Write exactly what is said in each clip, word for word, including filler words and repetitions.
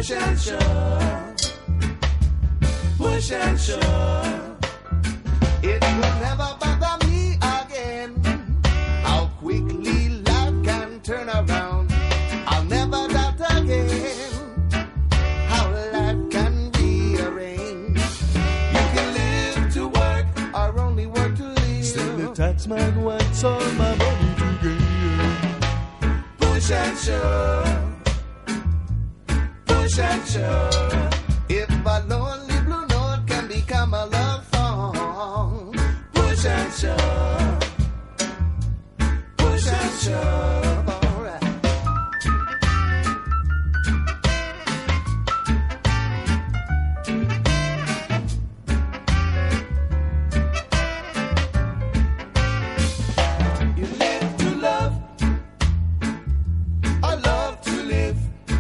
Push and shove, push and shove. It will never bother me again. How quickly life can turn around. I'll never doubt again how life can rearrange. You can live to work or only work to live. Still the taxman wants all my money to gain. Push and shove. Push and shove. If a lonely blue note can become a love song, push and shove, push and shove. All right. You live to love, I love to live.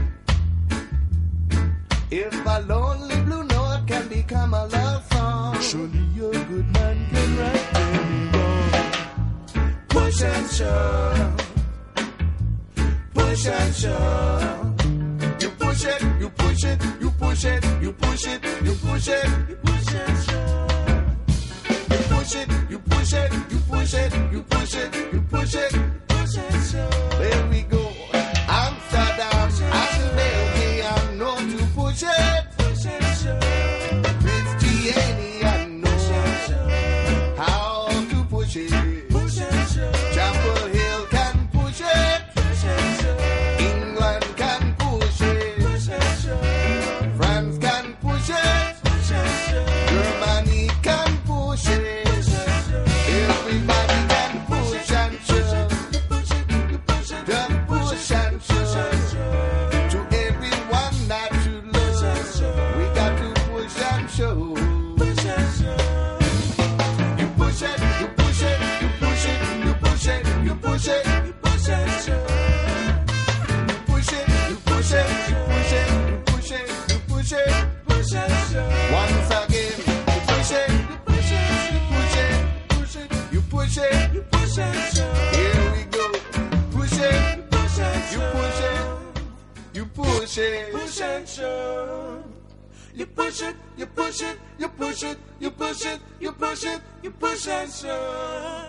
If a lonely blue note can become a love song, surely a good man can right any wrong. Push and shove, push and shove. You push it, you push it, you push it, you push it, you push it, you push and shove. You push it, you push it, you push it, you push it, you push it, you push and shove. There we go. Amsterdam, and Belgium, I know to push it. Push and shove. Christianity, I know how to push it. Push and shove. Chapel Hill can push it. Push and shove. England can push it. Push and shove. France can push it. Push and shove. Germany can push it. Push and shove. Everybody can push and shove. You push it, you push it, just push and shove. To everyone that you love, we got to push and shove. Push and shove. You push it, you push it, you push it, you push it, you push it, you push and shove. You push it, you push it, you push it, you push it, you push it, push and shove. Once again, you push it, you push it, you push it, push it, you push it, you push and shove. Here we go. Push it, you push and shove. You push it, you push it, push and shove. You push it, you push it, you push it, you push it, you push it, you push and shove.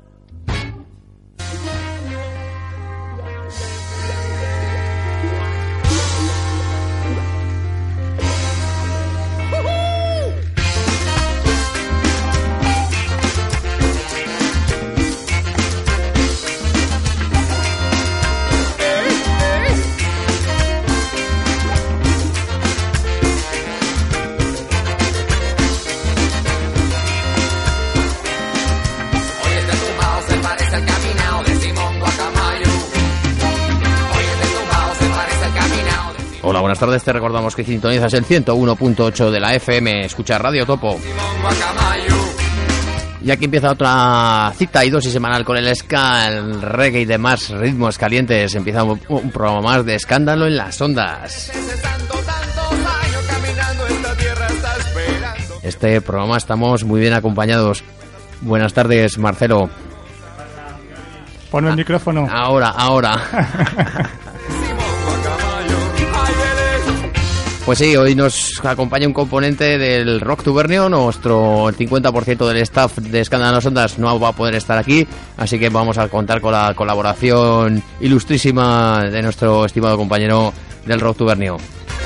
Hola, buenas tardes, te recordamos que sintonizas el ciento uno punto ocho de la F M, escucha Radio Topo. Y aquí empieza otra cita y dosis semanal con el ska, el reggae y demás ritmos calientes. Empieza un, un programa más de escándalo en las ondas. Este programa estamos muy bien acompañados. Buenas tardes, Marcelo. Pon el ah, micrófono. Ahora, ahora. Pues sí, hoy nos acompaña un componente del Rock Tubernio. Nuestro cincuenta por ciento del staff de Escándalo en las Ondas no va a poder estar aquí, así que vamos a contar con la colaboración ilustrísima de nuestro estimado compañero del Rock Tubernio.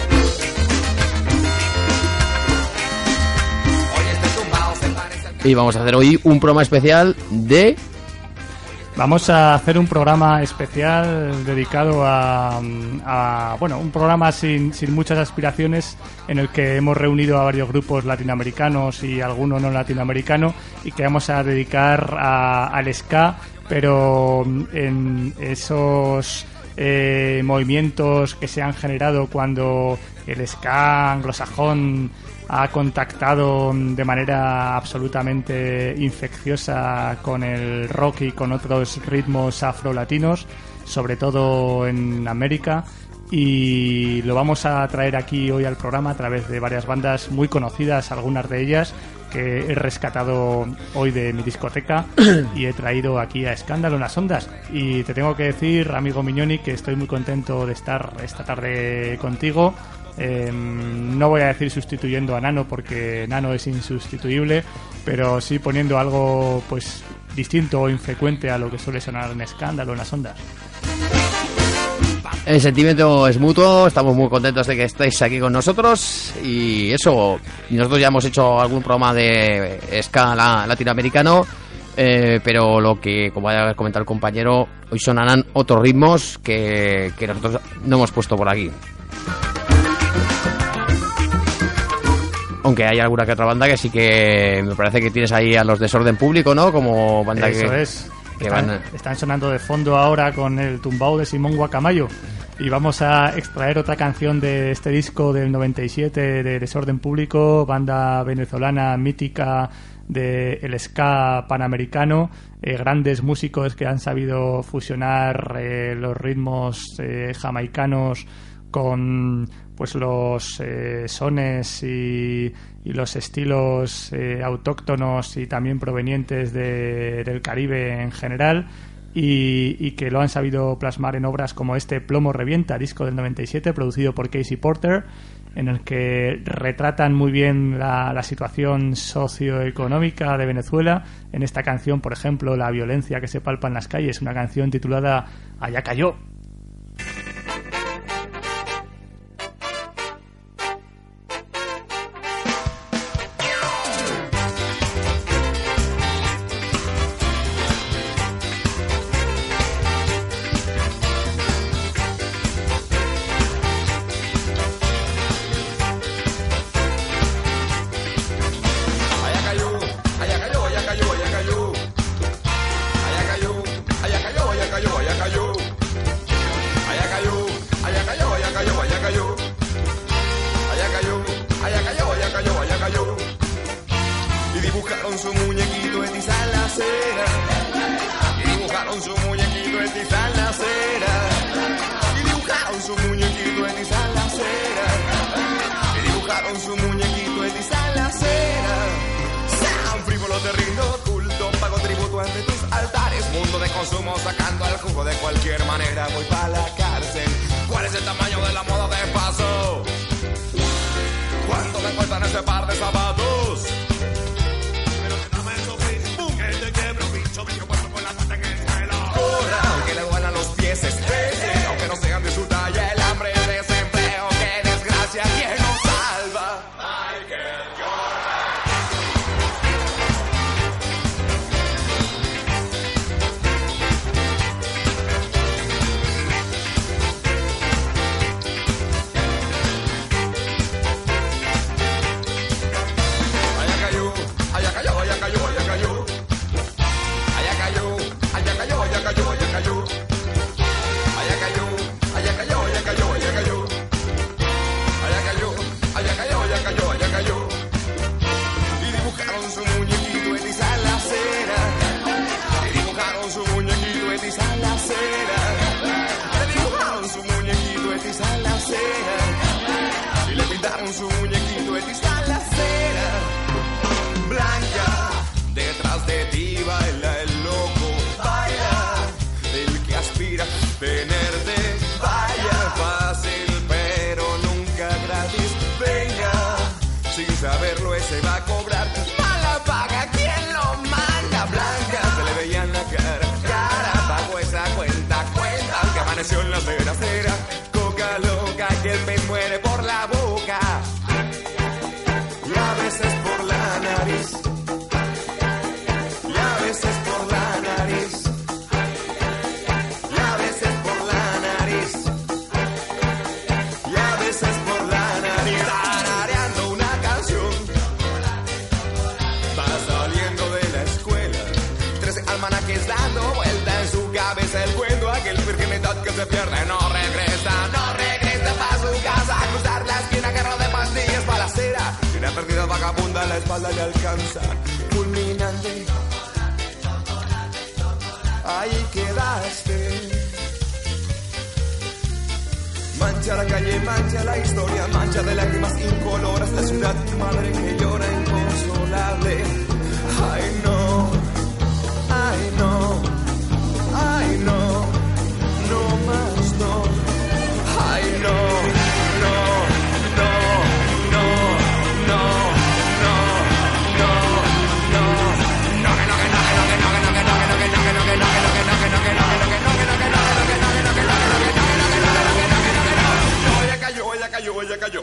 Y vamos a hacer hoy un programa especial de... Vamos a hacer un programa especial dedicado a, a bueno, un programa sin, sin muchas aspiraciones, en el que hemos reunido a varios grupos latinoamericanos y alguno no latinoamericano, y que vamos a dedicar a, al ska, pero en esos eh, movimientos que se han generado cuando el ska anglosajón ha contactado de manera absolutamente infecciosa con el rock y con otros ritmos afrolatinos, sobre todo en América, y lo vamos a traer aquí hoy al programa a través de varias bandas muy conocidas, algunas de ellas que he rescatado hoy de mi discoteca y he traído aquí a Escándalo en las Ondas. Y te tengo que decir, amigo Miñoni, que estoy muy contento de estar esta tarde contigo. Eh, no voy a decir sustituyendo a Nano porque Nano es insustituible, pero sí poniendo algo pues distinto o infrecuente a lo que suele sonar en Escándalo, en las ondas. El sentimiento es mutuo, estamos muy contentos de que estéis aquí con nosotros y eso, nosotros ya hemos hecho algún programa de ska latinoamericano, eh, pero lo que, como ha comentado el compañero, hoy sonarán otros ritmos que, que nosotros no hemos puesto por aquí. Aunque hay alguna que otra banda que sí que me parece que tienes ahí a los Desorden Público, ¿no? Como banda Eso que... es. Que están, van... están sonando de fondo ahora con el tumbao de Simón Guacamayo. Y vamos a extraer otra canción de este disco del noventa y siete de Desorden Público, banda venezolana mítica del ska panamericano, eh, grandes músicos que han sabido fusionar eh, los ritmos eh, jamaicanos con pues los eh, sones y, y los estilos eh, autóctonos y también provenientes de, del Caribe en general. Y, y que lo han sabido plasmar en obras como este Plomo Revienta, disco del noventa y siete, producido por Casey Porter, en el que retratan muy bien la, la situación socioeconómica de Venezuela. En esta canción, por ejemplo, la violencia que se palpa en las calles, una canción titulada Allá cayó. No,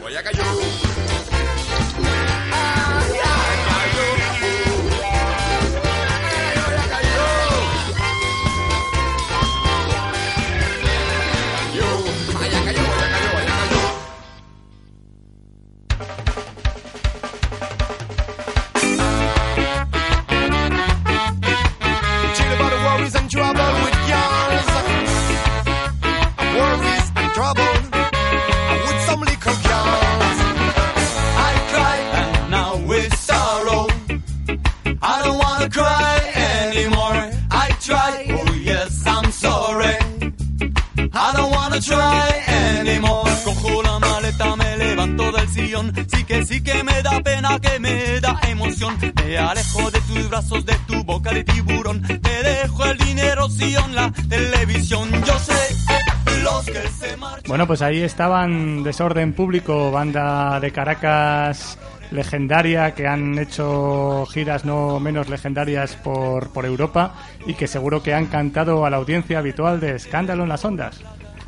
allá cayó. Sí que sí que me da pena, que me da emoción. Me alejo de tus brazos, de tu boca de tiburón. Te dejo el dinero, sí, en la televisión. Yo sé los que se marchan. Bueno, pues ahí estaban Desorden Público, banda de Caracas legendaria, que han hecho giras no menos legendarias por, por Europa y que seguro que han cantado a la audiencia habitual de Escándalo en las Ondas.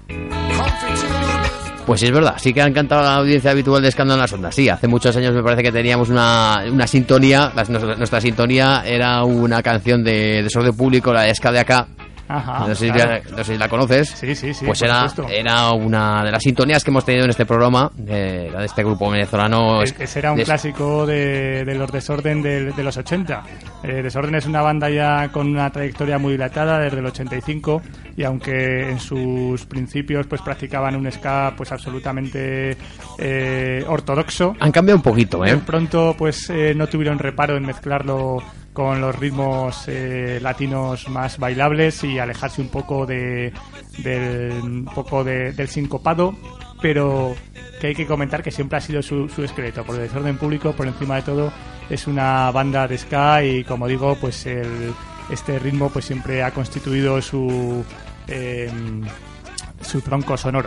Pues sí, es verdad, sí que han cantado a la audiencia habitual de Escándalo en las Ondas. Sí, hace muchos años me parece que teníamos una, una sintonía, la, nuestra, nuestra sintonía era una canción de Desorden Público, la de Ska de acá. Ajá, no, sé si claro. la, no sé si la conoces. Sí, sí, sí. Pues era, era una de las sintonías que hemos tenido en este programa, de, de este grupo venezolano. Es, ese era un de, clásico de, de los Desorden de, de los ochenta. Eh, Desorden es una banda ya con una trayectoria muy dilatada desde el ochenta y cinco, y aunque en sus principios pues practicaban un ska pues absolutamente eh, ortodoxo, han cambiado un poquito, ¿eh? Pronto pues eh, no tuvieron reparo en mezclarlo con los ritmos eh, latinos más bailables y alejarse un poco de del un poco de, del sincopado, pero que hay que comentar que siempre ha sido su, su esqueleto, porque Desorden Público por encima de todo es una banda de ska y, como digo, pues el, este ritmo pues siempre ha constituido su eh, su tronco sonoro.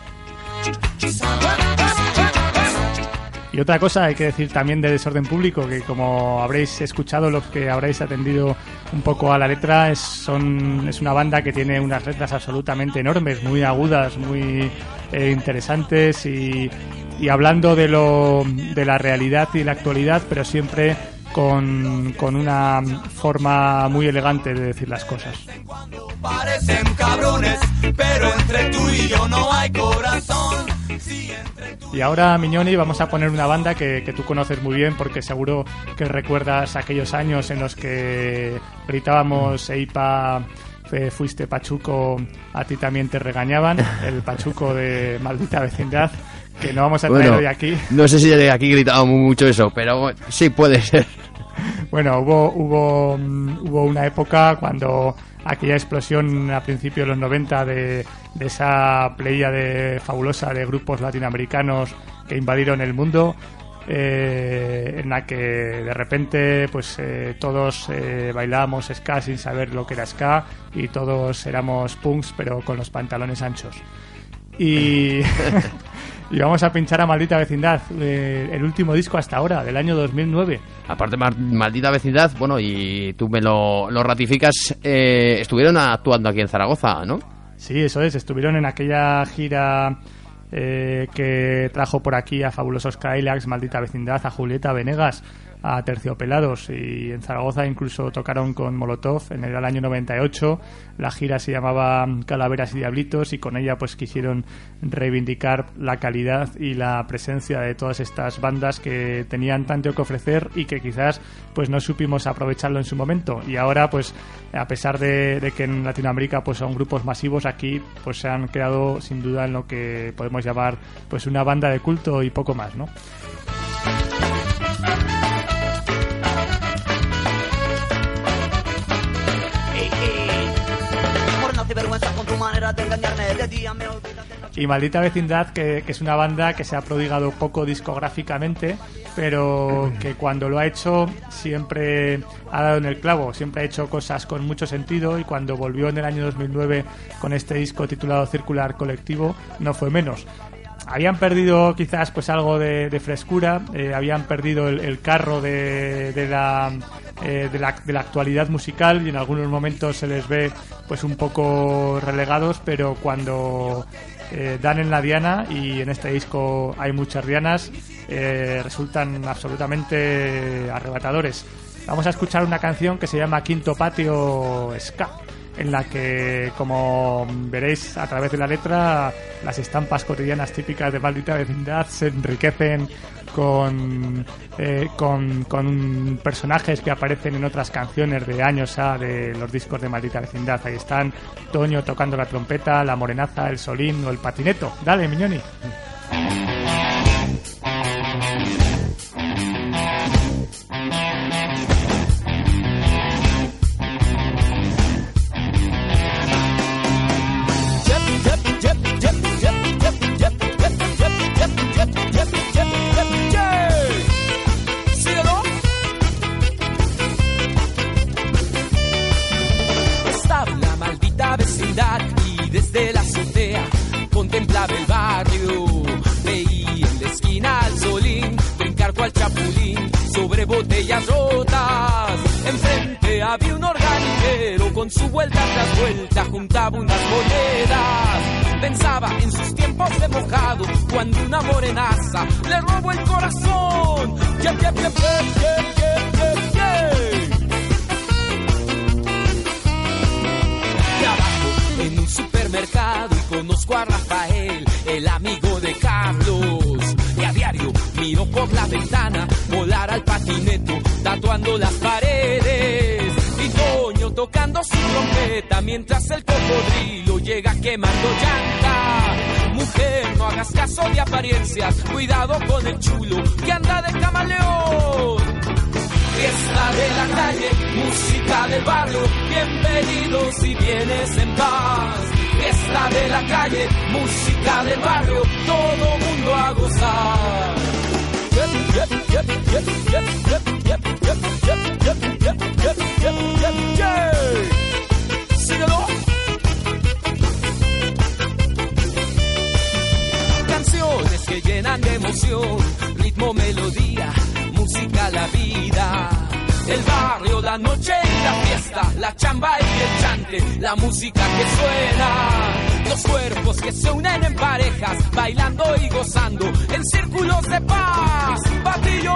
Y otra cosa hay que decir también de Desorden Público, que como habréis escuchado, los que habréis atendido un poco a la letra, es, son, es una banda que tiene unas letras absolutamente enormes, muy agudas, muy eh, interesantes y, y hablando de, lo, de la realidad y la actualidad, pero siempre con, con una forma muy elegante de decir las cosas. Parecen cabrones, pero entre tú y yo no hay corazón. Y ahora, Miñoni, vamos a poner una banda que, que tú conoces muy bien, porque seguro que recuerdas aquellos años en los que gritábamos Eipa, eh, fuiste Pachuco, a ti también te regañaban, el Pachuco de Maldita Vecindad, que no vamos a traer bueno, hoy aquí. No sé si aquí gritábamos mucho eso, pero sí puede ser. Bueno, hubo, hubo, hubo una época cuando aquella explosión a principios de los noventa de, de esa playa de fabulosa de grupos latinoamericanos que invadieron el mundo, eh, en la que de repente pues eh, todos eh, bailábamos ska sin saber lo que era ska y todos éramos punks pero con los pantalones anchos. Y... Y vamos a pinchar a Maldita Vecindad, eh, el último disco hasta ahora, del año dos mil nueve. Aparte, Maldita Vecindad, bueno, y tú me lo, lo ratificas, eh, estuvieron actuando aquí en Zaragoza, ¿no? Sí, eso es, estuvieron en aquella gira eh, que trajo por aquí a Fabulosos Cadillacs, Maldita Vecindad, a Julieta Venegas, a Terciopelados, y en Zaragoza incluso tocaron con Molotov en el año noventa y ocho. La gira se llamaba Calaveras y Diablitos y con ella pues quisieron reivindicar la calidad y la presencia de todas estas bandas que tenían tanto que ofrecer y que quizás pues no supimos aprovecharlo en su momento, y ahora pues a pesar de, de que en Latinoamérica pues son grupos masivos, aquí pues se han quedado sin duda en lo que podemos llamar pues una banda de culto y poco más, ¿no? Y Maldita Vecindad, que, que es una banda que se ha prodigado poco discográficamente, pero que cuando lo ha hecho siempre ha dado en el clavo, siempre ha hecho cosas con mucho sentido, y cuando volvió en el año dos mil nueve con este disco titulado Circular Colectivo no fue menos. Habían perdido quizás pues algo de, de frescura, eh, habían perdido el, el carro de, de, la, eh, de, la, de la actualidad musical, y en algunos momentos se les ve pues un poco relegados, pero cuando eh, dan en la diana, y en este disco hay muchas dianas, eh, resultan absolutamente arrebatadores. Vamos a escuchar una canción que se llama Quinto Patio Ska, en la que, como veréis a través de la letra, las estampas cotidianas típicas de Maldita Vecindad se enriquecen con, eh, con, con personajes que aparecen en otras canciones de años A de los discos de Maldita Vecindad. Ahí están Toño tocando la trompeta, la morenaza, el solín o el patineto. Dale, Miñoni. Y desde la azotea contemplaba el barrio, veía en la esquina al solín brincar cual chapulín sobre botellas rotas. Enfrente había un organillero con su vuelta tras vuelta juntaba unas monedas. Pensaba en sus tiempos de mojado cuando una morenaza le robó el corazón. Yeah, yeah, yeah, yeah, yeah, yeah, yeah. En un supermercado y conozco a Rafael, el amigo de Carlos. Y a diario miro por la ventana volar al patineto, tatuando las paredes. Y Toño tocando su trompeta mientras el cocodrilo llega quemando llanta. Mujer, no hagas caso de apariencias, cuidado con el chulo que anda de camaleón. Fiesta de la calle, música del barrio, bienvenidos si vienes en paz. Fiesta de la calle, música del barrio, todo mundo a gozar. Síguelo. Canciones que llenan de emoción, ritmo, melodía, música, la vida. El barrio, la noche y la fiesta, la chamba y el chante, la música que suena. Los cuerpos que se unen en parejas, bailando y gozando en círculos de paz. Batillo.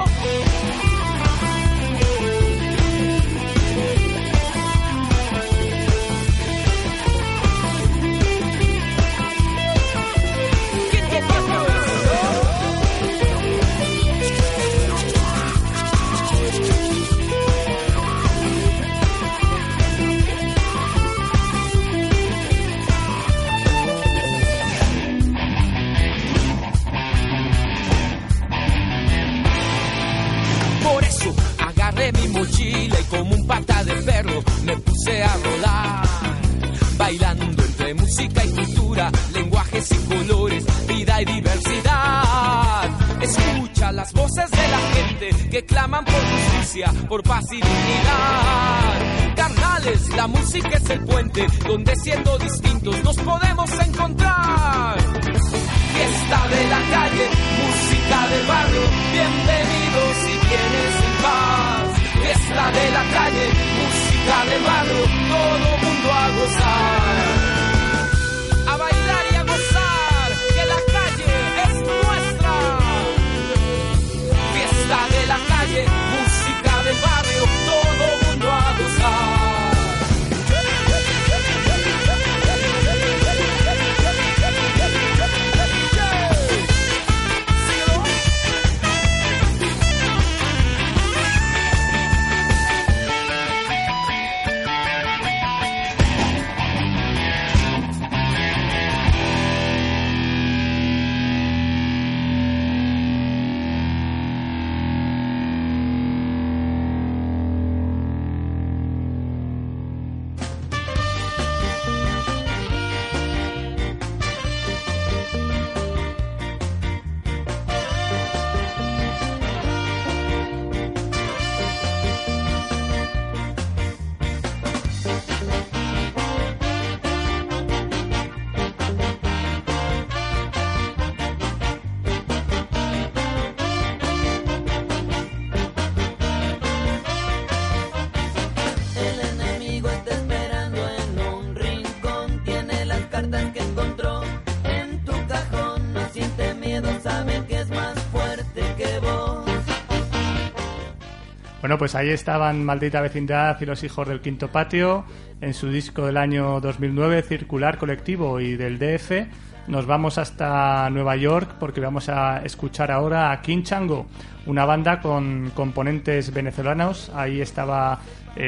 Mi mochila y como un pata de perro me puse a rodar, bailando entre música y cultura, lenguajes y colores, vida y diversidad. Escucha las voces de la gente que claman por justicia, por paz y dignidad. Carnales, la música es el puente donde siendo distintos nos podemos encontrar. Fiesta de la calle, música del barrio, bienvenidos si vienes en paz. Fiesta de la calle, música del barrio, todo mundo a gozar. A bailar y a gozar, que la calle es nuestra. Fiesta de la calle, música del barrio, todo mundo a gozar. Síguelo. Bueno, pues ahí estaban Maldita Vecindad y Los Hijos del Quinto Patio en su disco del año dos mil nueve, Circular Colectivo, y del D F nos vamos hasta Nueva York porque vamos a escuchar ahora a King Chango, una banda con componentes venezolanos. Ahí estaba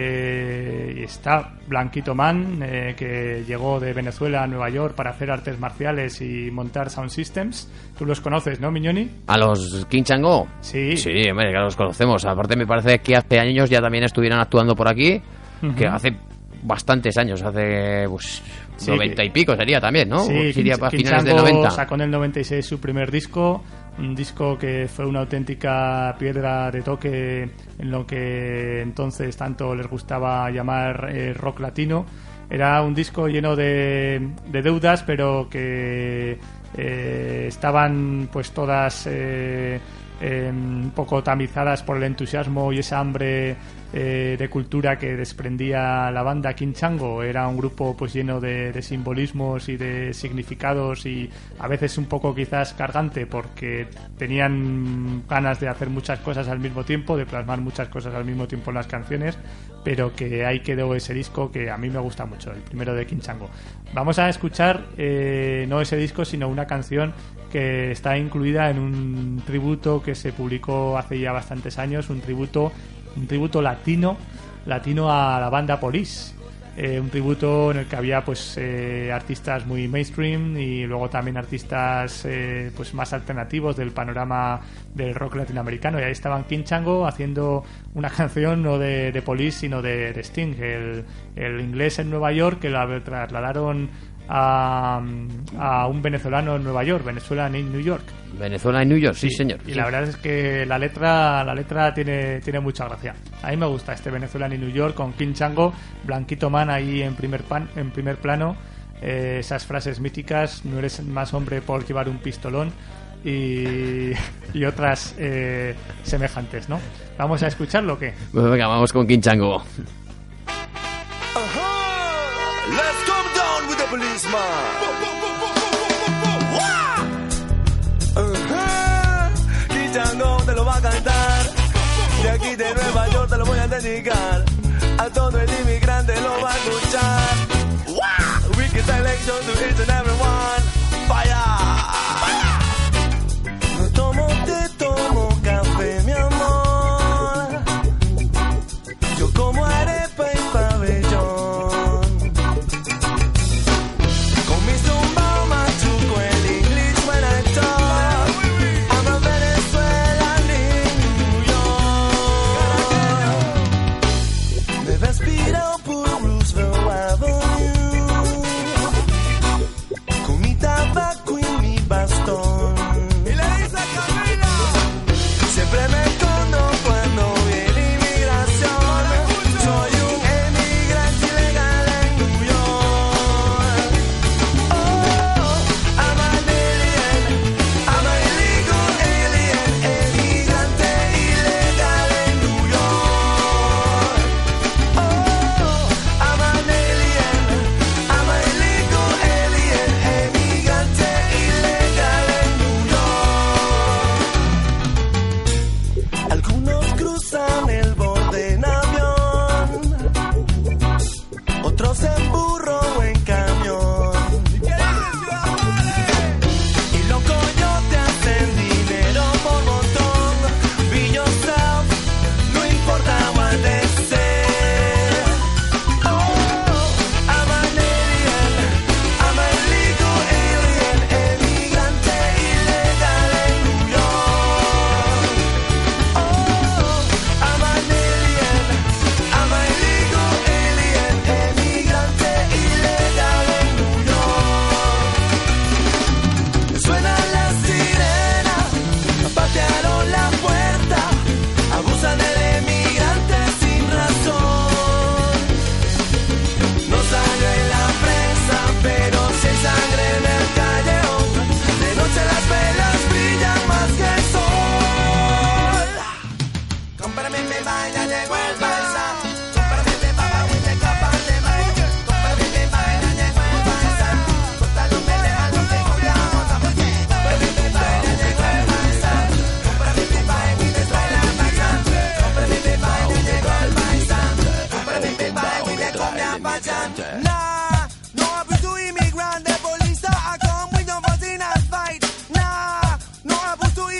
eh, está Blanquito Man, eh, que llegó de Venezuela a Nueva York para hacer artes marciales y montar sound systems. Tú los conoces, ¿no, Miñoni? ¿A los King Chango? Sí. Sí, hombre, que los conocemos. Aparte me parece que hace años ya también estuvieron actuando por aquí, uh-huh. que hace bastantes años, hace pues sí, noventa y pico sería también, ¿no? Sí, sería King, para King finales Chango del noventa. Sacó en el noventa y seis su primer disco, un disco que fue una auténtica piedra de toque en lo que entonces tanto les gustaba llamar eh, rock latino. Era un disco lleno de, de deudas, pero que eh, estaban pues todas eh, eh, un poco tamizadas por el entusiasmo y esa hambre eh, de cultura que desprendía la banda King Chango. Era un grupo pues lleno de, de simbolismos y de significados, y a veces un poco quizás cargante porque tenían ganas de hacer muchas cosas al mismo tiempo, de plasmar muchas cosas al mismo tiempo en las canciones, pero que ahí quedó ese disco que a mí me gusta mucho, el primero de King Chango. Vamos a escuchar eh, no ese disco, sino una canción que está incluida en un tributo que se publicó hace ya bastantes años, un tributo un tributo latino latino a la banda Police, eh, un tributo en el que había pues eh, artistas muy mainstream y luego también artistas eh, pues más alternativos del panorama del rock latinoamericano, y ahí estaban King Chango haciendo una canción no de, de Police sino de, de Sting, el, el inglés en Nueva York, que la trasladaron a, a un venezolano en Nueva York, Venezuela en New York. Venezuela en New York, sí, sí señor. Y sí. La verdad es que la letra la letra tiene tiene mucha gracia. A mí me gusta este Venezuela en New York con King Chango, Blanquito Man ahí en primer pan, en primer plano, eh, esas frases míticas, no eres más hombre por llevar un pistolón, y, y otras eh, semejantes, ¿no? ¿Vamos a escucharlo o qué? Pues venga, vamos con King Chango. Uh-huh. Let's come down with the policeman. Uh-huh. King Chango te lo va a cantar. De aquí de Nueva York te lo voy a dedicar. A todo el inmigrante lo va a escuchar. Wow. Wicked selection to each and everyone. Fire. No tomo, te tomo café, mi amor. Yo como arepa y pabellón. Con mi zumba machuco el English when I talk. I'm a Venezuelan in New York. Me respiro por Roosevelt Avenue. Con mi tabaco y mi vaso.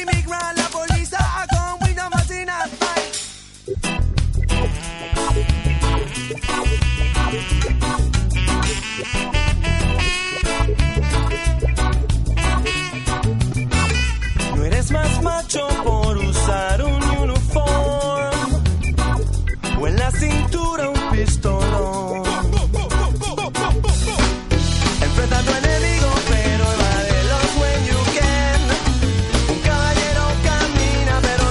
immigrant, la police are come, we no must in a fight. No eres más macho por usar un uniforme o en la cintura un pistolón. Enfrenta a tu enemigo, pero evádelos when you can. Un caballero camina, pero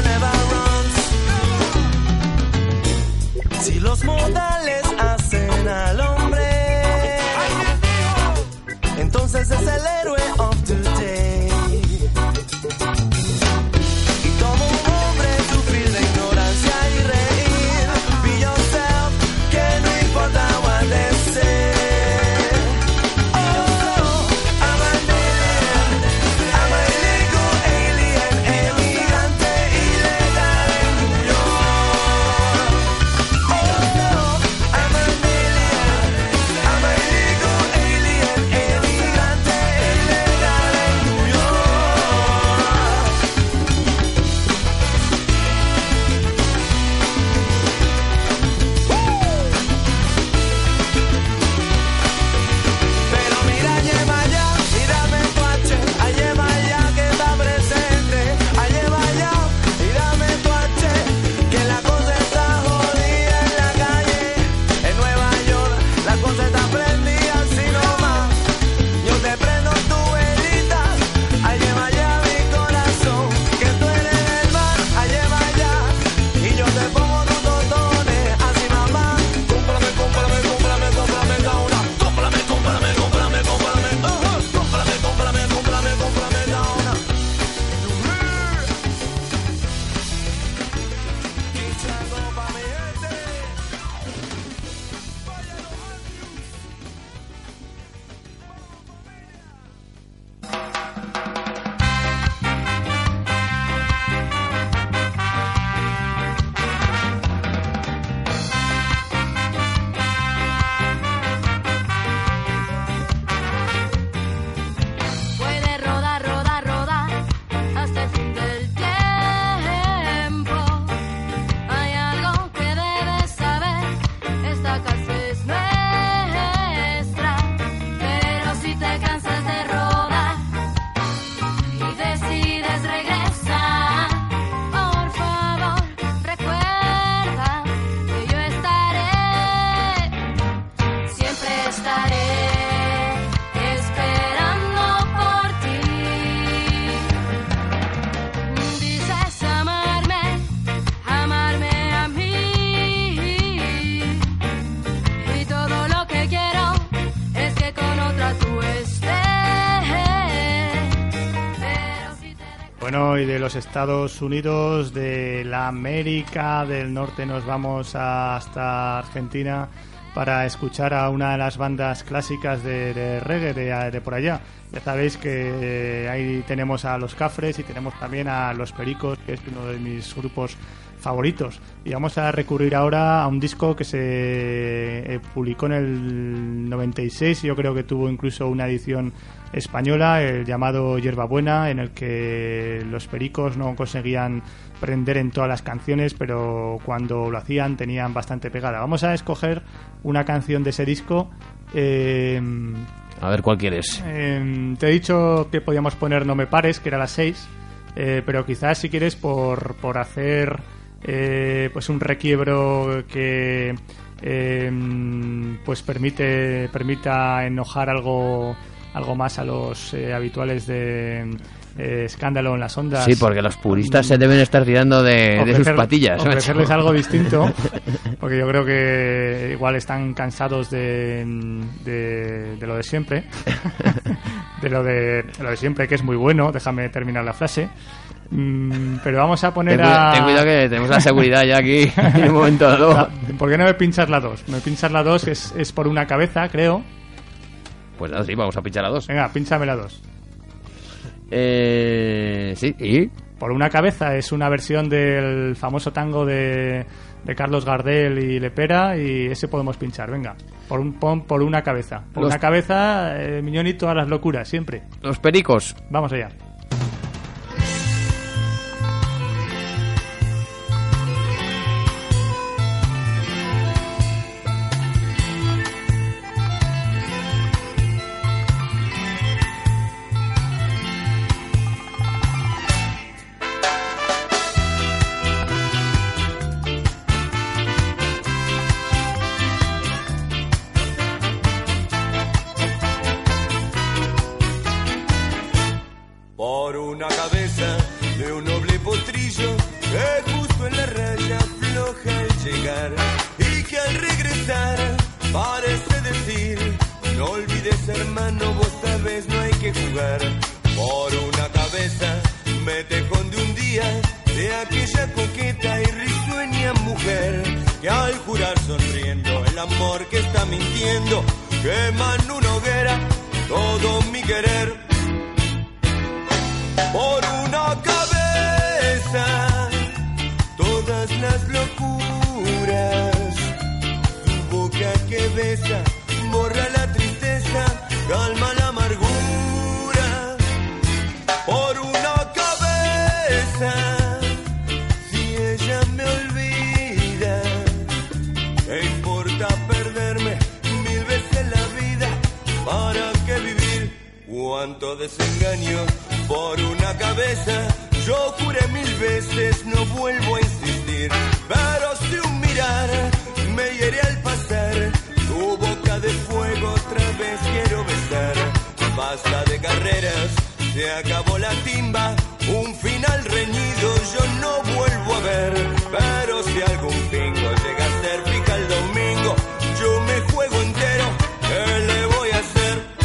never runs. Si los modales hacen al hombre, entonces es el héroe of the day. Y todo un hombre sufrir de ignorancia y reír. Be yourself, que no importa what they say. Bueno, y de los Estados Unidos, de la América del Norte, nos vamos hasta Argentina para escuchar a una de las bandas clásicas de, de reggae de, de por allá. Ya sabéis que ahí tenemos a Los Cafres y tenemos también a Los Pericos, que es uno de mis grupos favoritos. Y vamos a recurrir ahora a un disco que se eh, publicó en el noventa y seis, yo creo que tuvo incluso una edición española, el llamado Hierbabuena, en el que Los Pericos no conseguían prender en todas las canciones, pero cuando lo hacían tenían bastante pegada. Vamos a escoger una canción de ese disco. Eh, a ver, ¿cuál quieres? Eh, te he dicho que podíamos poner No me pares, que era las seis, eh, pero quizás si quieres por, por hacer eh, pues un requiebro que eh, pues permite permita enojar algo algo más a los eh, habituales de eh, Escándalo en las Ondas. Sí, porque los puristas mm, se deben estar tirando de, ofrecer, de sus patillas. Ofrecerles algo distinto, porque yo creo que igual están cansados de, de, de lo de siempre, de lo de, de lo de siempre, que es muy bueno. Déjame terminar la frase. Mm, pero vamos a poner ten, a... Ten cuidado que tenemos la seguridad ya aquí en un momento dado. ¿Por qué no me pinchas la dos? Me pinchas la dos, es, es por una cabeza, creo. Pues nada, sí, vamos a pinchar la dos. Venga, pínchame la dos. Eh, sí, ¿y? Por una cabeza es una versión del famoso tango de, de Carlos Gardel y Lepera, y ese podemos pinchar, venga. Por un pon por una cabeza. Por Los... una cabeza, eh, Miñón y todas las locuras, siempre. Los Pericos. Vamos allá. mujer. Por una cabeza me tejón de un día de aquella coqueta y risueña mujer que al jurar sonriendo el amor que está mintiendo quema en una hoguera todo mi querer. Por una cabeza todas las locuras, su boca que besa borra la tristeza, calma la amargura. Por una cabeza, si ella me olvida, ¿qué importa perderme mil veces la vida? ¿Para qué vivir? Cuánto desengaño por una cabeza. Yo juré mil veces, no vuelvo a insistir, pero si un mirar me hiere al pasar, tu boca de fuego otra vez quiero besar. Basta de carreras, se acabó la timba, un final reñido yo no vuelvo a ver. Pero si algún pingo llega a ser pica el domingo, yo me juego entero, ¿qué le voy a hacer?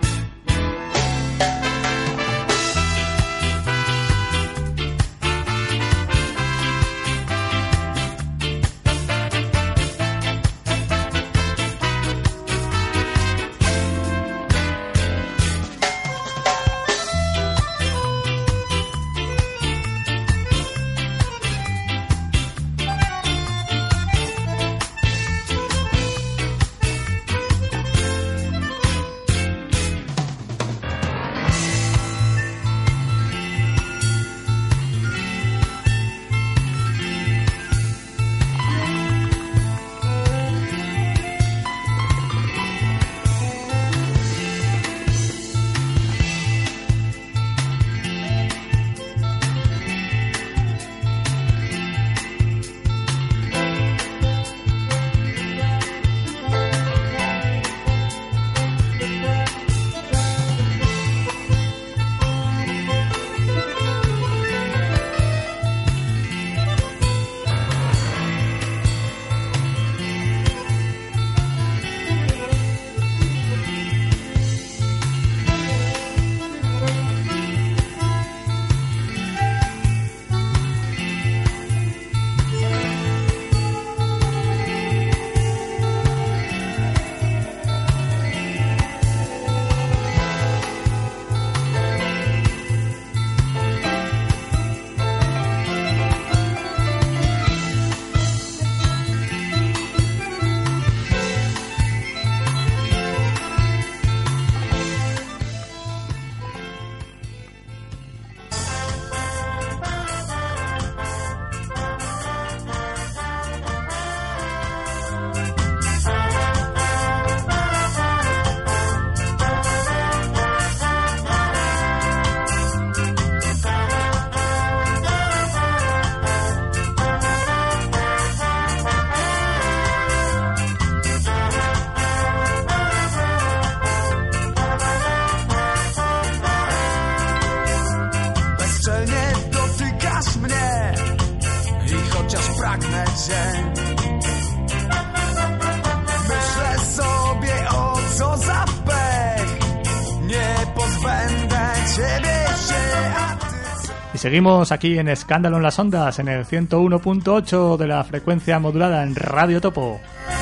Seguimos aquí en Escándalo en las Ondas, en el ciento uno punto ocho de la frecuencia modulada en Radio Topo.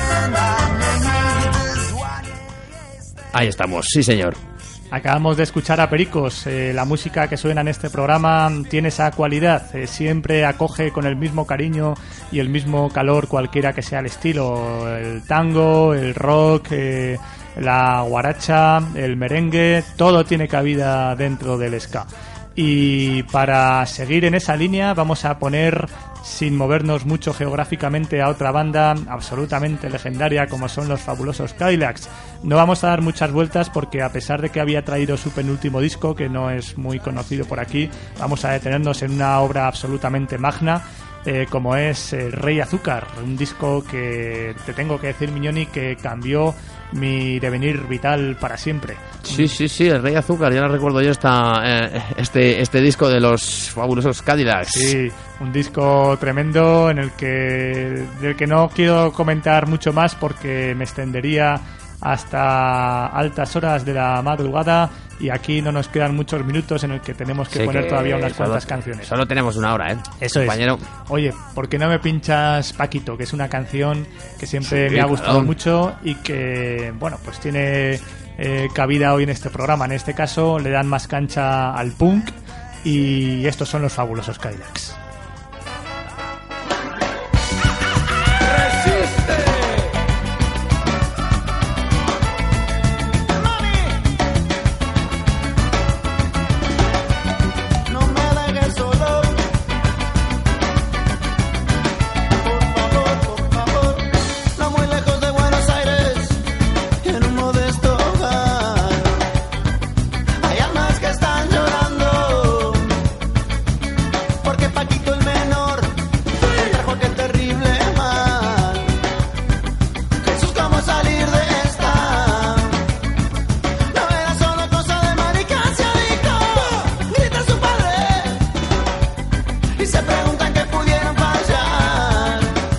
Ahí estamos, sí señor. Acabamos de escuchar a Pericos. Eh, la música que suena en este programa tiene esa cualidad. Eh, siempre acoge con el mismo cariño y el mismo calor cualquiera que sea el estilo. El tango, el rock, eh, la guaracha, el merengue, todo tiene cabida dentro del ska. Y para seguir en esa línea vamos a poner, sin movernos mucho geográficamente, a otra banda absolutamente legendaria como son los fabulosos Cadillacs. No vamos a dar muchas vueltas porque, a pesar de que había traído su penúltimo disco, que no es muy conocido por aquí, vamos a detenernos en una obra absolutamente magna, eh, como es El Rey Azúcar, un disco que te tengo que decir, Miñoni, que cambió mi devenir vital para siempre. Sí, sí, sí, El Rey Azúcar, ya lo recuerdo yo, esta, eh, este, este disco de los fabulosos Cadillacs. Sí, un disco tremendo en el que, del que no quiero comentar mucho más porque me extendería hasta altas horas de la madrugada y aquí no nos quedan muchos minutos en el que tenemos que Sí, poner que todavía unas solo- cuantas canciones. Solo tenemos una hora, ¿eh? Eso compañero. es. Oye, ¿por qué no me pinchas Paquito? Que es una canción que siempre Sí, me ha gustado claro. mucho y que, bueno, pues tiene eh, cabida hoy en este programa. En este caso le dan más cancha al punk y estos son los Fabulosos Cadillacs. No me dejes solo, por favor, por favor, no muy lejos de Buenos Aires, en un modesto hogar, hay almas que están llorando, porque Paquito el menor trajo aquel terrible mal. Jesús, ¿cómo salir de esta? No era solo cosa de maricas, se adicto, grita su padre y se preguntan qué pudieron fallar.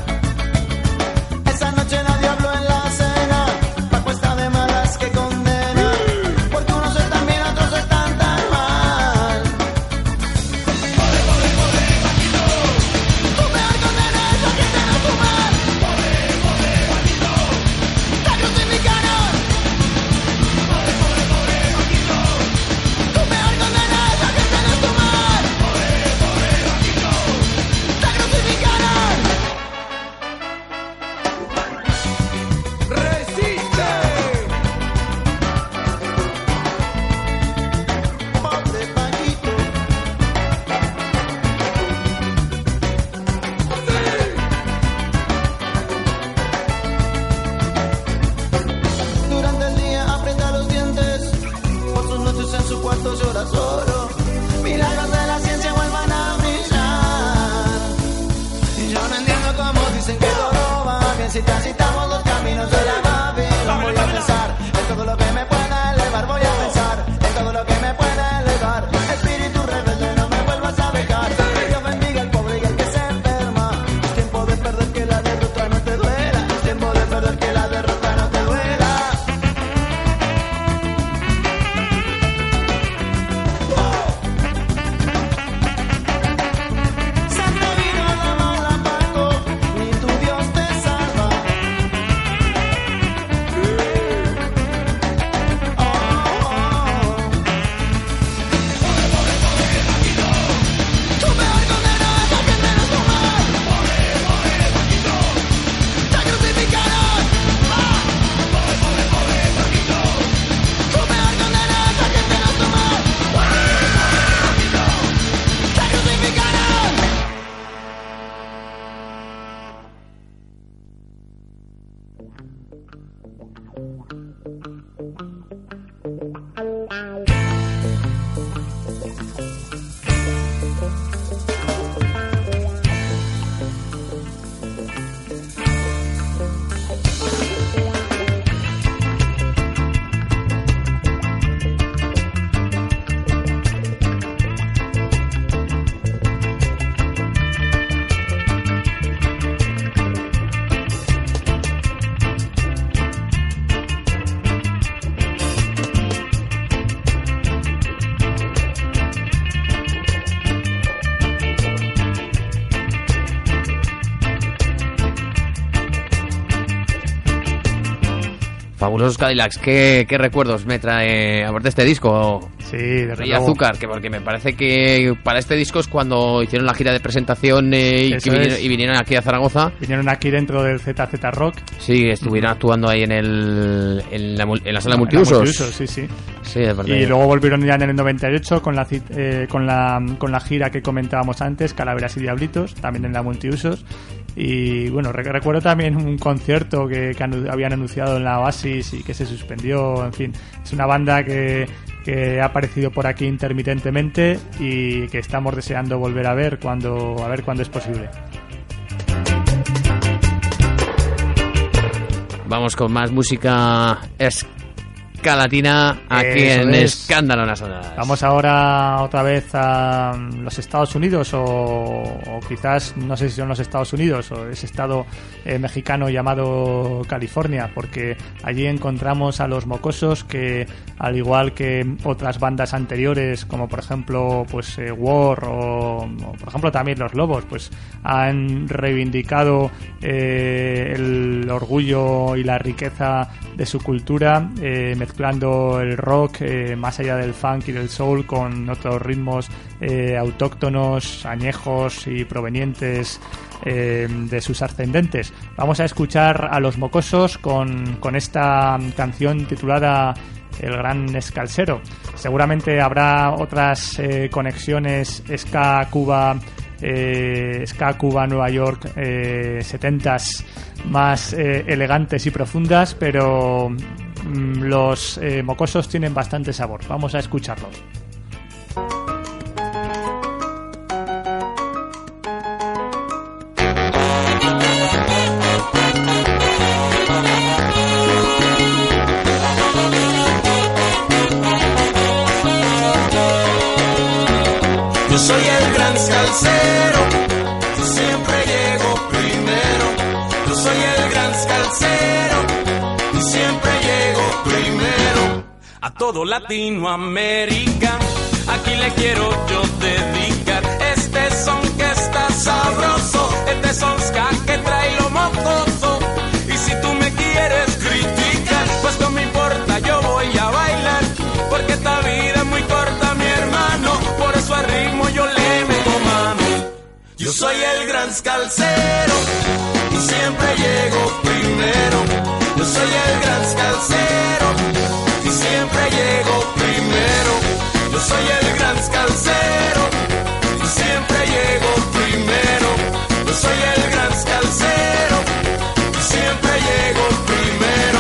Esa noche nadie habló en la cena, Paco está de malas que condena, porque unos están bien, otros están tan mal. Tu peor condena es la que te no fumar. Te crucificaron. Tu peor condena es la que te no fumar. Te crucificaron. Resiste. Pobre Paquito. Durante el día aprieta los dientes, por sus noches en su cuarto llora solo. Milagros de la ciencia vuelvan a brillar. Y yo no entiendo cómo dicen que todo va bien si transitamos los caminos de la Babilón. Voy a pensar en todo lo que me pueda elevar, voy a pensar en todo lo que me pueda elevar. Espíritu rebelde, no me vuelvas a dejar. Que Dios bendiga al pobre y al que se enferma. Es tiempo de perder, que la derrota no te duela. Es tiempo de perder, que la derrota no te duela. Sangre vino a lavar a Paco, ni tu Dios te salva. Oh, oh. Tu peor condena es la que menos tomar. Te crucificaron. Tu peor condena es la que menos tomar. Te crucificaron. Fabulosos Cadillacs, ¿qué, qué recuerdos me trae aparte de este disco? Sí, desde Y luego. Azúcar, que porque me parece que para este disco es cuando hicieron la gira de presentación eh, y, Eso que vinieron, es. y vinieron aquí a Zaragoza. Vinieron aquí dentro del Z Z Rock. Sí, estuvieron actuando ahí en el en la, mul- en la sala En la multiusos. multiusos, sí, sí. Sí, de verdad. Y luego volvieron ya en el noventa y ocho con la, cit- eh, con la con la gira que comentábamos antes, Calaveras y Diablitos, también en la multiusos. Y bueno, re- recuerdo también un concierto que, que anu- habían anunciado en la Oasis y que se suspendió. En fin, es una banda que, que ha aparecido por aquí intermitentemente y que estamos deseando volver a ver cuando a ver cuándo es posible. Vamos con más música es música latina aquí Eso en es. Escándalo en las Ondas. Vamos ahora otra vez a los Estados Unidos o, o quizás, no sé si son los Estados Unidos o ese estado eh, mexicano llamado California, porque allí encontramos a Los Mocosos que, al igual que otras bandas anteriores, como por ejemplo pues eh, War o, o por ejemplo también Los Lobos, pues han reivindicado eh, el orgullo y la riqueza de su cultura, eh, mezclando el rock eh, más allá del funk y del soul con otros ritmos eh, autóctonos, añejos y provenientes eh, de sus ascendentes. Vamos a escuchar a Los Mocosos con, con esta canción titulada El Gran Escalcero. Seguramente habrá otras eh, conexiones ska Cuba, eh, ska Cuba Nueva York eh, setentas más eh, elegantes y profundas, pero mm, los eh, Mocosos tienen bastante sabor. Vamos a escucharlos. Yo soy el gran salsero, yo siempre llego primero. Yo soy el gran salsero y siempre llego primero. A todo Latinoamérica, aquí le quiero yo dedicar este son que está sabroso, este son ska que trae lo mocoso. Y si tú me quieres criticar, pues no me importa, yo voy a bailar, porque esta vida es muy corta, mi hermano, por eso al ritmo yo le meto mano. Yo soy el gran calcero y siempre llego primero. Yo soy el gran calcero y siempre llego primero. Yo soy el gran calcero y siempre llego primero. Yo soy el gran calcero y siempre llego primero.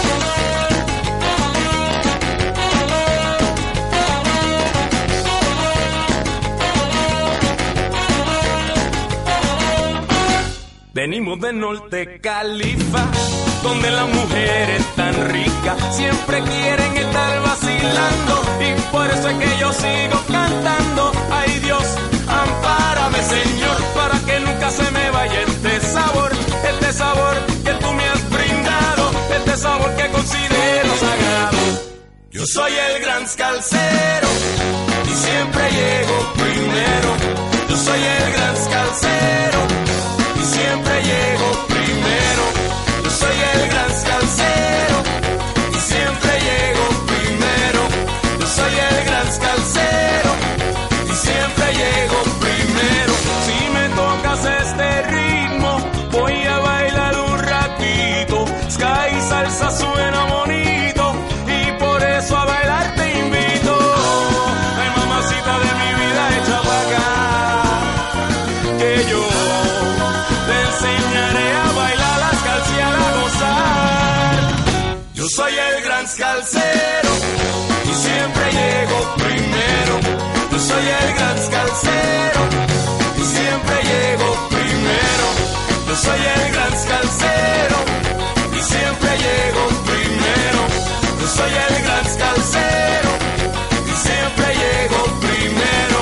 Venimos de Norte Califa, donde la mujer es tan rica, siempre quieren estar vacilando, y por eso es que yo sigo cantando. Ay Dios, ampárame Señor, para que nunca se me vaya este sabor, este sabor que tú me has brindado, este sabor que considero sagrado. Yo soy el gran calcero y siempre llego primero. Yo soy el gran calcero y siempre llego primero. Yo soy el gran calcero y siempre llego primero. Yo soy el gran calcero y siempre llego primero. Si me tocas este ritmo, voy a bailar un ratito. Ska y salsa suena bonito, y por eso a bailar te invito. Ay, mamacita de mi vida, echa pa' acá, que yo te enseñaré a bailar las calzas y a gozar. Yo soy el gran calcero y siempre llego primero. Yo soy el gran calcero y siempre llego primero. Yo soy el gran calcero y siempre llego primero. Yo soy el gran calcero y siempre llego primero.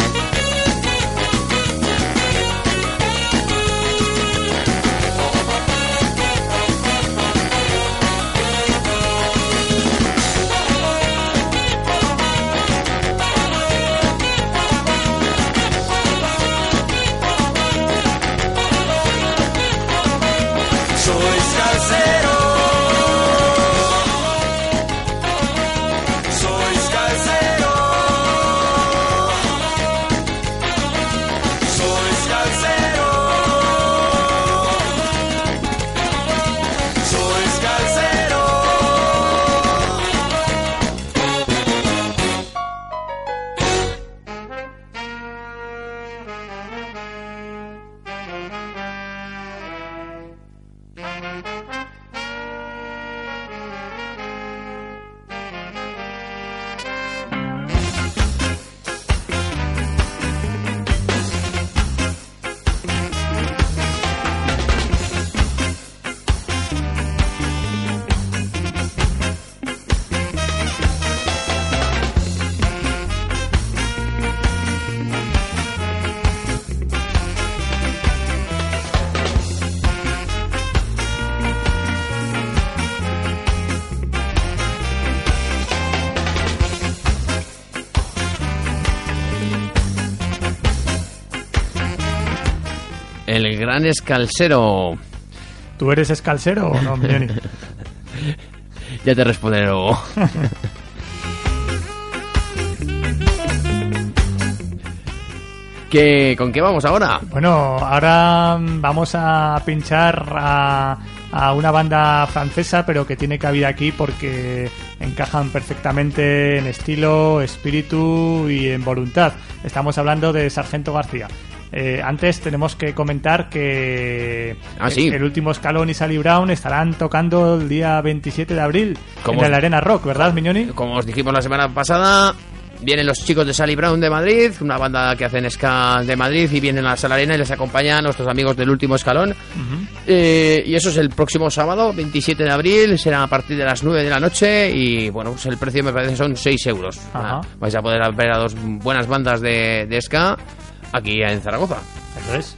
Soy calcero, soy calcero, soy calcero, soy calcero. El gran escalsero. ¿Tú eres escalsero o no, Miñoni? Ya te responderé luego. ¿Qué, ¿Con qué vamos ahora? Bueno, ahora vamos a pinchar a, a una banda francesa, pero que tiene cabida aquí porque encajan perfectamente en estilo, espíritu y en voluntad. Estamos hablando de Sargento García. Eh, antes tenemos que comentar que ah, sí. el último escalón y Sally Brown estarán tocando el día veintisiete de abril como en la Arena Rock, ¿verdad, Miñoni? Como os dijimos la semana pasada, vienen los chicos de Sally Brown de Madrid, una banda que hacen ska de Madrid, y vienen a la Arena y les acompañan nuestros amigos del último escalón. Uh-huh. eh, y eso es el próximo sábado, veintisiete de abril, será a partir de las nueve de la noche y bueno, pues el precio me parece son seis euros. Ah, vais a poder ver a dos buenas bandas de, de ska aquí en Zaragoza. Eso es.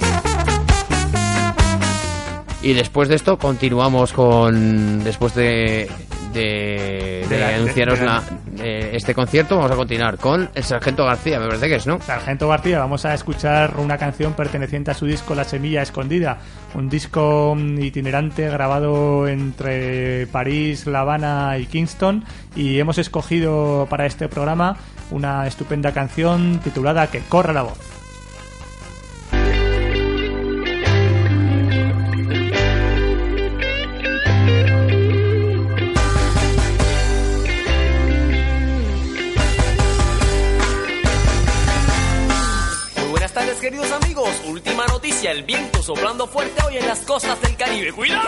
Y después de esto continuamos con... Después de, de, de, de la, anunciaros de, de la, eh, este concierto, vamos a continuar con el Sargento García, me parece que es, ¿no? Sargento García, vamos a escuchar una canción perteneciente a su disco La Semilla Escondida, un disco itinerante grabado entre París, La Habana y Kingston, y hemos escogido para este programa una estupenda canción titulada Que corra la voz. Queridos amigos, última noticia, el viento soplando fuerte hoy en las costas del Caribe. ¡Cuidado!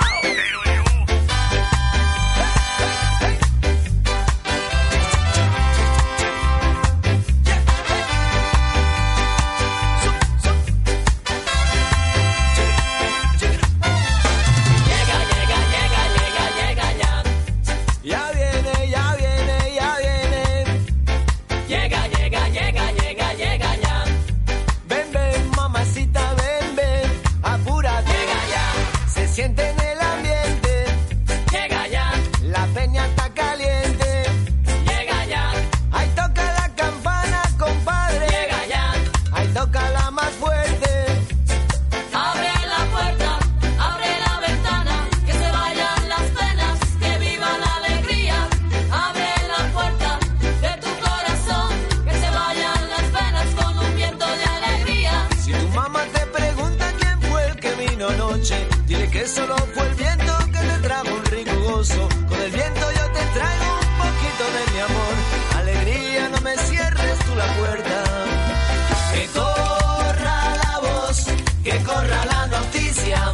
Dile que solo fue el viento que te trajo un rico gozo. Con el viento yo te traigo un poquito de mi amor. Alegría, no me cierres tú la puerta. Que corra la voz, que corra la noticia.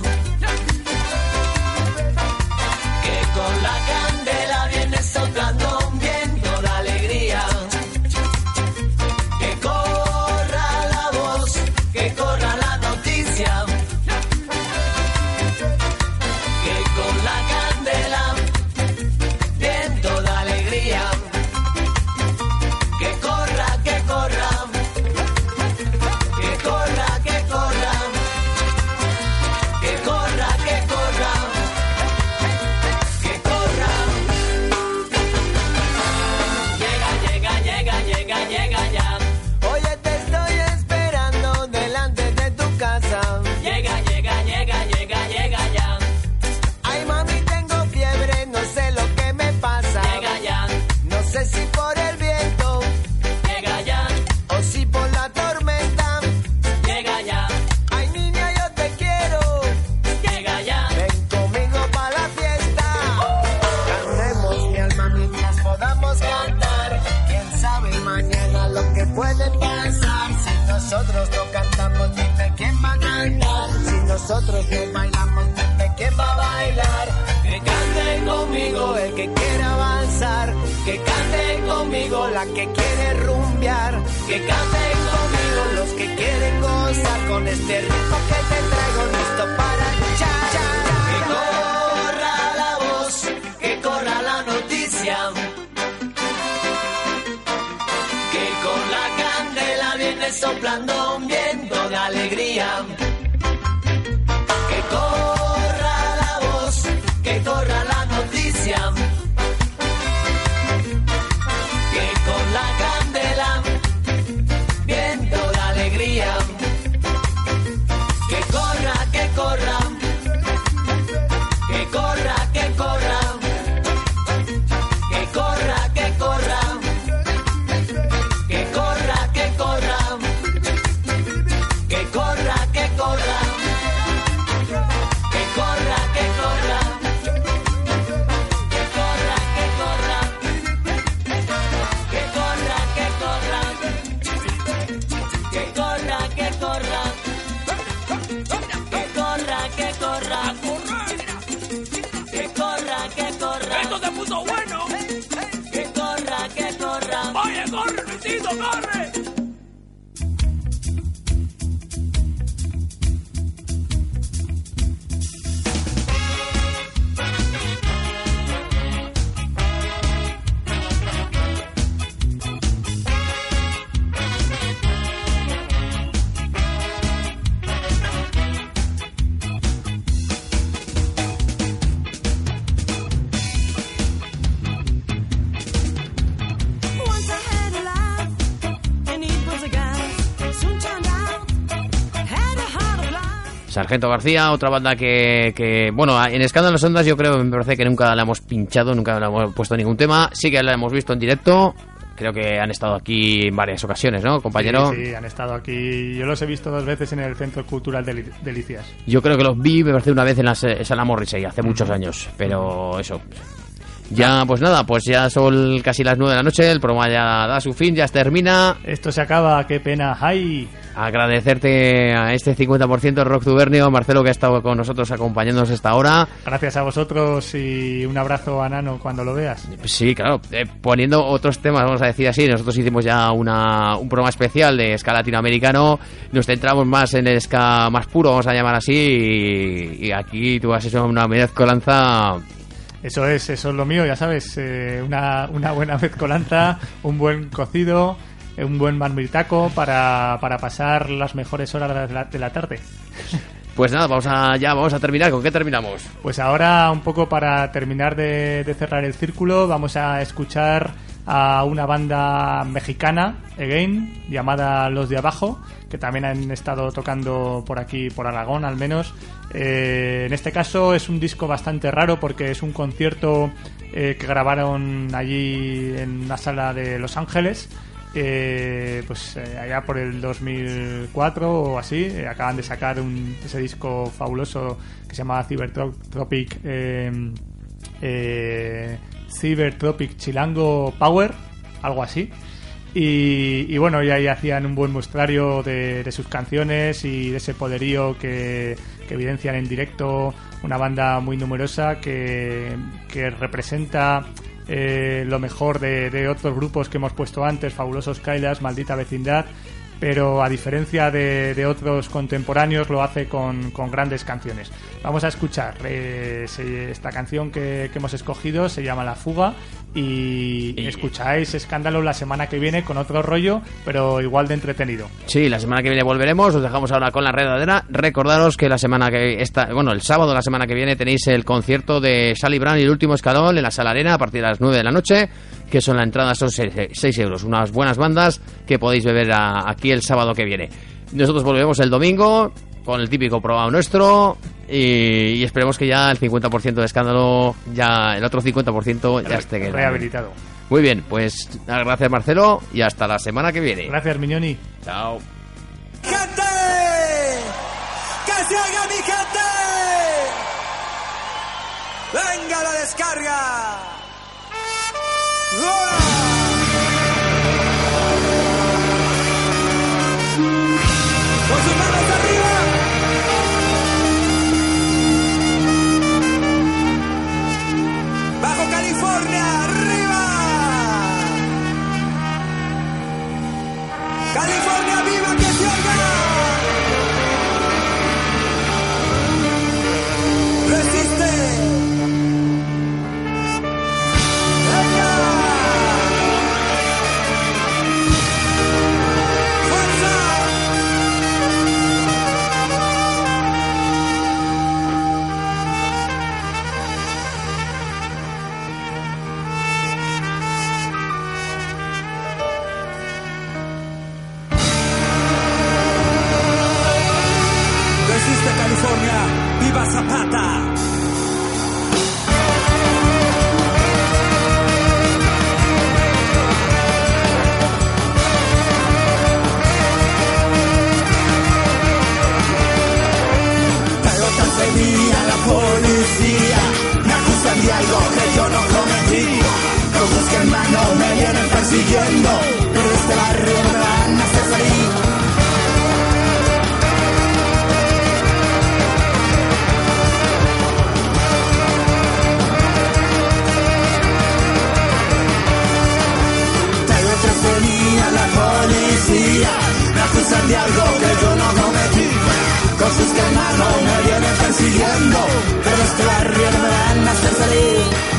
Que con la candela viene soplando un viento de alegría. Que corra la voz, que corra la noticia. Nosotros no cantamos, dime quién va a cantar. Si nosotros no bailamos, dime quién va a bailar. Que cante conmigo el que quiera avanzar. Que cante conmigo la que quiere rumbear. Que cante conmigo los que quieren gozar. Con este ritmo que te traigo listo para luchar. Que corra la voz, que corra la noticia. Que con la candela viene soplando un viento de alegría. Que corra la voz, que corra la noticia. Que con la candela, viento de alegría. Que corra, que corra, que corra. Esto se puso bueno. Que corra, que corra. Oye, corre, Luisito, corre. Sargento García, otra banda que, que, bueno, en Escándalos Ondas yo creo, me parece que nunca la hemos pinchado, nunca la hemos puesto ningún tema, sí que la hemos visto en directo, creo que han estado aquí en varias ocasiones, ¿no, compañero? Sí, sí, han estado aquí, yo los he visto dos veces en el Centro Cultural de Delicias. Yo creo que los vi, me parece una vez en la Sala Morrissey, hace muchos años, pero eso... Ya, pues nada, pues ya son casi las nueve de la noche, el programa ya da su fin, ya termina. Esto se acaba, qué pena, ¡ay! Agradecerte a este cincuenta por ciento de Rock Tubernio, Marcelo, que ha estado con nosotros acompañándonos esta hora. Gracias a vosotros y un abrazo a Nano cuando lo veas. Sí, claro, eh, poniendo otros temas, vamos a decir así, nosotros hicimos ya una, un programa especial de ska latinoamericano, nos centramos más en el ska más puro, vamos a llamar así, y, y aquí tú has hecho una mezcolanza... Eso es, eso es lo mío, ya sabes, eh, una, una buena mezcolanza, un buen cocido, un buen marmitaco para, para pasar las mejores horas de la, de la tarde. Pues nada, vamos a, ya vamos a terminar. ¿Con qué terminamos? Pues ahora, un poco para terminar de, de cerrar el círculo, vamos a escuchar a una banda mexicana, Again, llamada Los de Abajo, que también han estado tocando por aquí, por Aragón al menos. Eh, en este caso es un disco bastante raro porque es un concierto eh, que grabaron allí en una sala de Los Ángeles, eh, pues eh, allá por el dos mil cuatro o así. Eh, acaban de sacar un, ese disco fabuloso que se llama Cybertropic eh, eh, Cybertropic Chilango Power, algo así. Y, y bueno, y ahí hacían un buen muestrario de, de sus canciones y de ese poderío que, que evidencian en directo. Una banda muy numerosa que, que representa eh, lo mejor de, de otros grupos que hemos puesto antes, Fabulosos Kailas, Maldita Vecindad, pero a diferencia de, de otros contemporáneos lo hace con, con grandes canciones. Vamos a escuchar eh, se, esta canción que, que hemos escogido, se llama La Fuga, y, y escucháis Escándalo la semana que viene con otro rollo, pero igual de entretenido. Sí, la semana que viene volveremos, os dejamos ahora con la redadera. Recordaros que la semana que esta, bueno, el sábado de la semana que viene tenéis el concierto de Sally Brown y el último escalón en la Sala Arena a partir de las nueve de la noche, que son la entrada, son seis euros, unas buenas bandas que podéis beber a, aquí el sábado que viene. Nosotros volvemos el domingo con el típico programa nuestro y, y esperemos que ya el cincuenta por ciento de Escándalo, ya el otro cincuenta por ciento ya esté Re- rehabilitado. Muy bien, pues gracias Marcelo y hasta la semana que viene. Gracias, Miñoni. Chao. ¡Gente! ¡Que se haga mi gente! ¡Venga la descarga! ¡Hola! ¡Con sus manos arriba! ¡Bajo California! ¡Arriba! ¡California viva, que se oiga! ¡Resiste! ¡Venga! California, viva Zapata. Pero tan venía la policía, me acusan de algo que yo no cometí. Todos que hermano me vienen persiguiendo, pero este barrio me van a hacer salir. acusas de algo que yo no cometí, cosas que en mano me vienen persiguiendo, pero es que la río no me van a hacer salir.